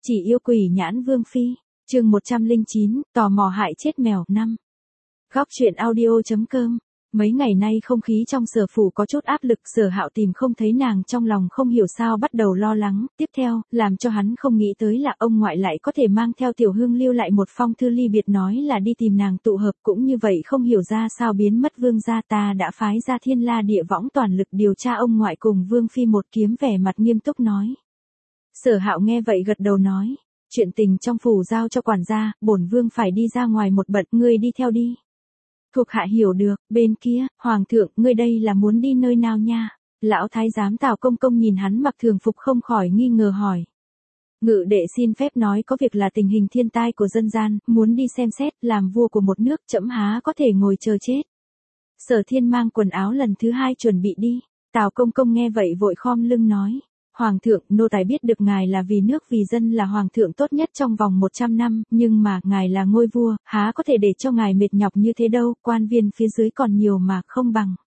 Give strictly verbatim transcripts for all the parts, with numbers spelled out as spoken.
Chỉ yêu quỷ nhãn vương phi, chương một trăm lẻ chín, tò mò hại chết mèo, năm. Góc truyện audio.com. Mấy ngày nay không khí trong Sở phủ có chút áp lực, Sở Hạo tìm không thấy nàng, trong lòng không hiểu sao bắt đầu lo lắng. Tiếp theo, làm cho hắn không nghĩ tới là ông ngoại lại có thể mang theo Tiểu Hương lưu lại một phong thư ly biệt, nói là đi tìm nàng tụ hợp, cũng như vậy không hiểu ra sao biến mất vương gia. Ta đã phái ra thiên la địa võng toàn lực điều tra ông ngoại cùng vương phi. Một kiếm vẻ mặt nghiêm túc nói. Sở Hạo nghe vậy gật đầu nói, chuyện tình trong phủ giao cho quản gia, bổn vương phải đi ra ngoài một bận, ngươi đi theo đi. Thuộc hạ hiểu được. Bên kia, hoàng thượng, ngươi đây là muốn đi nơi nào nha? Lão thái giám Tào Công Công nhìn hắn mặc thường phục không khỏi nghi ngờ hỏi. Ngự đệ xin phép nói có việc là tình hình thiên tai của dân gian, muốn đi xem xét, làm vua của một nước, trẫm há có thể ngồi chờ chết. Sở Thiên mang quần áo lần thứ hai chuẩn bị đi. Tào Công Công nghe vậy vội khom lưng nói. Hoàng thượng, nô tài biết được ngài là vì nước vì dân, là hoàng thượng tốt nhất trong vòng một trăm năm, nhưng mà, ngài là ngôi vua, há có thể để cho ngài mệt nhọc như thế đâu, quan viên phía dưới còn nhiều mà không bằng.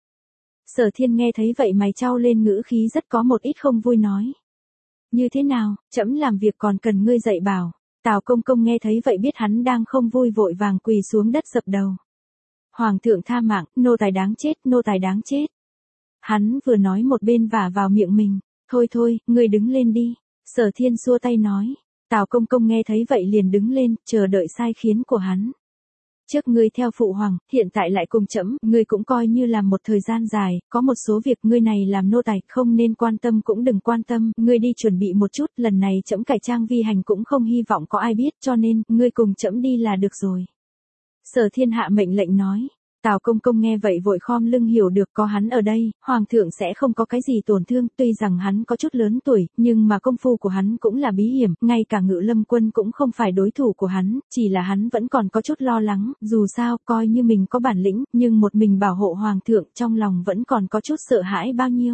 Sở Thiên nghe thấy vậy mày chau lên, ngữ khí rất có một ít không vui nói. Như thế nào, trẫm làm việc còn cần ngươi dạy bảo. Tào Công Công nghe thấy vậy biết hắn đang không vui, vội vàng quỳ xuống đất dập đầu. Hoàng thượng tha mạng, nô tài đáng chết, nô tài đáng chết. Hắn vừa nói một bên vả vào miệng mình. Thôi thôi, ngươi đứng lên đi. Sở Thiên xua tay nói. Tào Công Công nghe thấy vậy liền đứng lên, chờ đợi sai khiến của hắn. Trước ngươi theo phụ hoàng, hiện tại lại cùng trẫm, ngươi cũng coi như làm một thời gian dài, có một số việc ngươi này làm nô tài, không nên quan tâm cũng đừng quan tâm, ngươi đi chuẩn bị một chút, lần này trẫm cải trang vi hành cũng không hy vọng có ai biết, cho nên, ngươi cùng trẫm đi là được rồi. Sở Thiên hạ mệnh lệnh nói. Tào Công Công nghe vậy vội khom lưng, hiểu được có hắn ở đây, hoàng thượng sẽ không có cái gì tổn thương, tuy rằng hắn có chút lớn tuổi, nhưng mà công phu của hắn cũng là bí hiểm, ngay cả Ngự Lâm Quân cũng không phải đối thủ của hắn, chỉ là hắn vẫn còn có chút lo lắng, dù sao coi như mình có bản lĩnh, nhưng một mình bảo hộ hoàng thượng, trong lòng vẫn còn có chút sợ hãi bao nhiêu.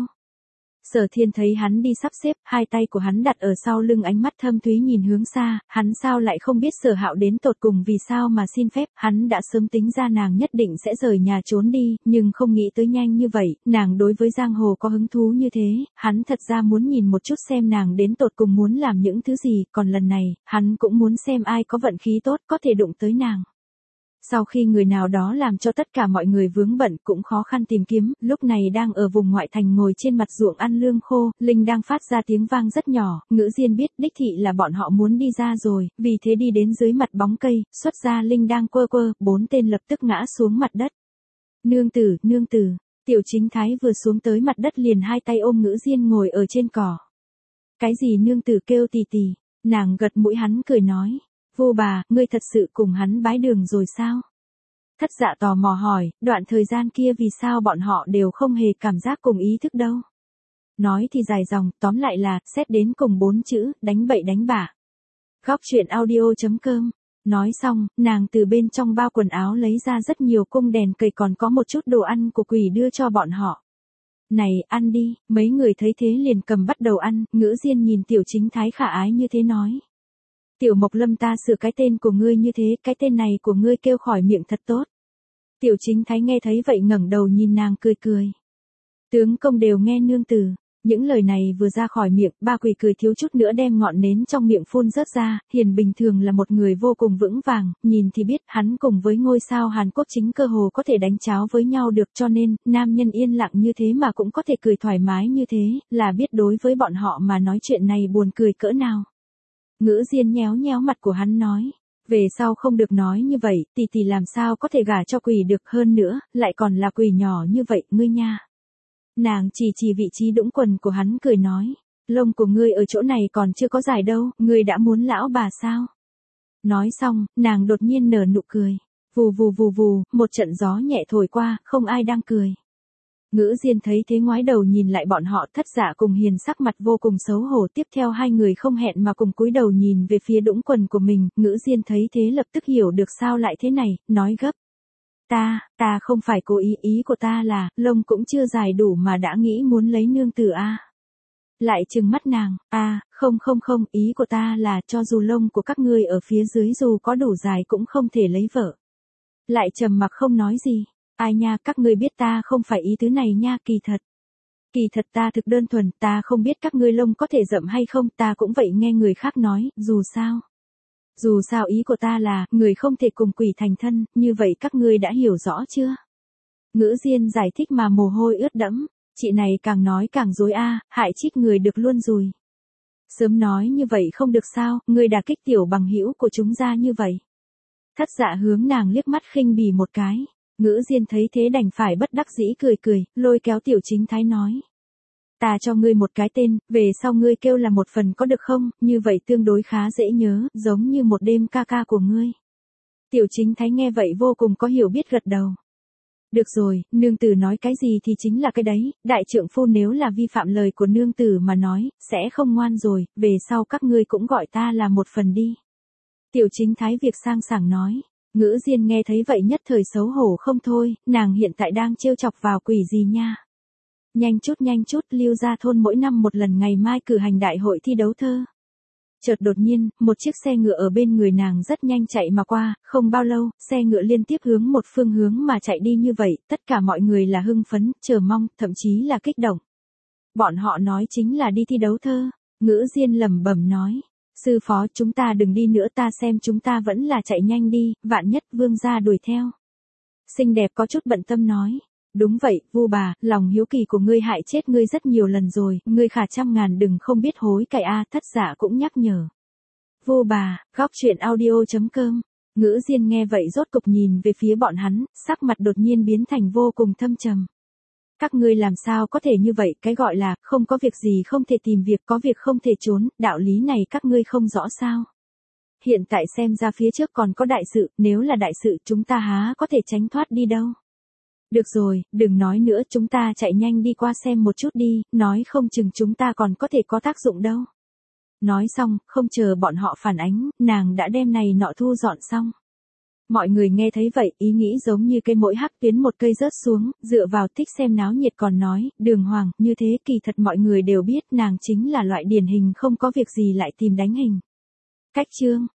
Sở Thiên thấy hắn đi sắp xếp, hai tay của hắn đặt ở sau lưng, ánh mắt thâm thúy nhìn hướng xa, hắn sao lại không biết Sở Hạo đến tột cùng vì sao mà xin phép, hắn đã sớm tính ra nàng nhất định sẽ rời nhà trốn đi, nhưng không nghĩ tới nhanh như vậy, nàng đối với giang hồ có hứng thú như thế, hắn thật ra muốn nhìn một chút xem nàng đến tột cùng muốn làm những thứ gì, còn lần này, hắn cũng muốn xem ai có vận khí tốt có thể đụng tới nàng. Sau khi người nào đó làm cho tất cả mọi người vướng bận, cũng khó khăn tìm kiếm, lúc này đang ở vùng ngoại thành ngồi trên mặt ruộng ăn lương khô, Linh đang phát ra tiếng vang rất nhỏ, Ngữ Diên biết đích thị là bọn họ muốn đi ra rồi, vì thế đi đến dưới mặt bóng cây, xuất ra Linh đang quơ quơ, bốn tên lập tức ngã xuống mặt đất. Nương tử, nương tử, Tiểu Chính Thái vừa xuống tới mặt đất liền hai tay ôm Ngữ Diên ngồi ở trên cỏ. Cái gì nương tử kêu tì tì, nàng gật mũi hắn cười nói. Vô bà, ngươi thật sự cùng hắn bái đường rồi sao? Thất Dạ tò mò hỏi, đoạn thời gian kia vì sao bọn họ đều không hề cảm giác cùng ý thức đâu? Nói thì dài dòng, tóm lại là, xét đến cùng bốn chữ, đánh bậy đánh bạ. Góc truyện audio.com. Nói xong, nàng từ bên trong bao quần áo lấy ra rất nhiều cung đèn cây, còn có một chút đồ ăn của quỷ đưa cho bọn họ. Này, ăn đi, mấy người thấy thế liền cầm bắt đầu ăn, Ngữ Diên nhìn Tiểu Chính Thái khả ái như thế nói. Tiểu Mộc Lâm, ta sửa cái tên của ngươi như thế, cái tên này của ngươi kêu khỏi miệng thật tốt. Tiểu Chính Thái nghe thấy vậy ngẩng đầu nhìn nàng cười cười. Tướng công đều nghe nương tử. Những lời này vừa ra khỏi miệng, ba quỷ cười thiếu chút nữa đem ngọn nến trong miệng phun rớt ra. Hiền bình thường là một người vô cùng vững vàng, nhìn thì biết hắn cùng với ngôi sao Hàn Quốc chính cơ hồ có thể đánh cháo với nhau được, cho nên, nam nhân yên lặng như thế mà cũng có thể cười thoải mái như thế, là biết đối với bọn họ mà nói chuyện này buồn cười cỡ nào. Ngữ Diên nhéo nhéo mặt của hắn nói. Về sau không được nói như vậy, tỷ tỷ làm sao có thể gả cho quỷ được, hơn nữa, lại còn là quỷ nhỏ như vậy, ngươi nha. Nàng chỉ chỉ vị trí đũng quần của hắn cười nói. Lông của ngươi ở chỗ này còn chưa có dài đâu, ngươi đã muốn lão bà sao? Nói xong, nàng đột nhiên nở nụ cười. Vù vù vù vù, một trận gió nhẹ thổi qua, không ai đang cười. Ngữ Diên thấy thế ngoái đầu nhìn lại bọn họ, Thất Dạ cùng Hiền sắc mặt vô cùng xấu hổ, tiếp theo hai người không hẹn mà cùng cúi đầu nhìn về phía đũng quần của mình, Ngữ Diên thấy thế lập tức hiểu được sao lại thế này, nói gấp. Ta, ta không phải cố ý, ý của ta là, lông cũng chưa dài đủ mà đã nghĩ muốn lấy nương tử a. Lại trừng mắt nàng, a, không không không, ý của ta là, cho dù lông của các ngươi ở phía dưới dù có đủ dài cũng không thể lấy vợ. Lại trầm mặc không nói gì. Ai nha, các ngươi biết ta không phải ý tứ này nha, kỳ thật. Kỳ thật ta thực đơn thuần, ta không biết các ngươi lông có thể rậm hay không, ta cũng vậy nghe người khác nói, dù sao. Dù sao ý của ta là, người không thể cùng quỷ thành thân, như vậy các ngươi đã hiểu rõ chưa? Ngữ Diên giải thích mà mồ hôi ướt đẫm, chị này càng nói càng dối a, hại chết người được luôn rồi. Sớm nói như vậy không được sao, người đả kích tiểu bằng hữu của chúng ra như vậy. Thất Dạ hướng nàng liếc mắt khinh bỉ một cái, Ngữ Diên thấy thế đành phải bất đắc dĩ cười cười, lôi kéo Tiểu Chính Thái nói. Ta cho ngươi một cái tên, về sau ngươi kêu là một phần có được không, như vậy tương đối khá dễ nhớ, giống như một đêm ca ca của ngươi. Tiểu Chính Thái nghe vậy vô cùng có hiểu biết gật đầu. Được rồi, nương tử nói cái gì thì chính là cái đấy, đại trượng phu nếu là vi phạm lời của nương tử mà nói, sẽ không ngoan rồi, về sau các ngươi cũng gọi ta là một phần đi. Tiểu Chính Thái việc sang sảng nói, Ngữ Diên nghe thấy vậy nhất thời xấu hổ không thôi, nàng hiện tại đang trêu chọc vào quỷ gì nha. Nhanh chút nhanh chút, Lưu Gia thôn mỗi năm một lần ngày mai cử hành đại hội thi đấu thơ. Chợt đột nhiên, một chiếc xe ngựa ở bên người nàng rất nhanh chạy mà qua, không bao lâu, xe ngựa liên tiếp hướng một phương hướng mà chạy đi như vậy, tất cả mọi người là hưng phấn, chờ mong, thậm chí là kích động. Bọn họ nói chính là đi thi đấu thơ, Ngữ Diên lẩm bẩm nói, sư phó chúng ta đừng đi nữa ta xem chúng ta vẫn là chạy nhanh đi, vạn nhất vương gia đuổi theo. Xinh đẹp có chút bận tâm nói. Đúng vậy, Vu bà, lòng hiếu kỳ của ngươi hại chết ngươi rất nhiều lần rồi, ngươi khả trăm ngàn đừng không biết hối cải a, Thất Dạ cũng nhắc nhở. Vu bà, góc chuyện audio chấm com. Ngữ Diên nghe vậy rốt cục nhìn về phía bọn hắn, sắc mặt đột nhiên biến thành vô cùng thâm trầm. Các ngươi làm sao có thể như vậy, cái gọi là không có việc gì không thể tìm việc, có việc không thể trốn, đạo lý này các ngươi không rõ sao? Hiện tại xem ra phía trước còn có đại sự, nếu là đại sự chúng ta há có thể tránh thoát đi đâu. Được rồi, đừng nói nữa, chúng ta chạy nhanh đi qua xem một chút đi, nói không chừng chúng ta còn có thể có tác dụng đâu. Nói xong, không chờ bọn họ phản ánh, nàng đã đem này nọ thu dọn xong. Mọi người nghe thấy vậy, ý nghĩ giống như cây mỗi hắc tuyến một cây rớt xuống, dựa vào thích xem náo nhiệt còn nói, Đường Hoàng, như thế kỳ thật mọi người đều biết nàng chính là loại điển hình không có việc gì lại tìm đánh hình. Cách chương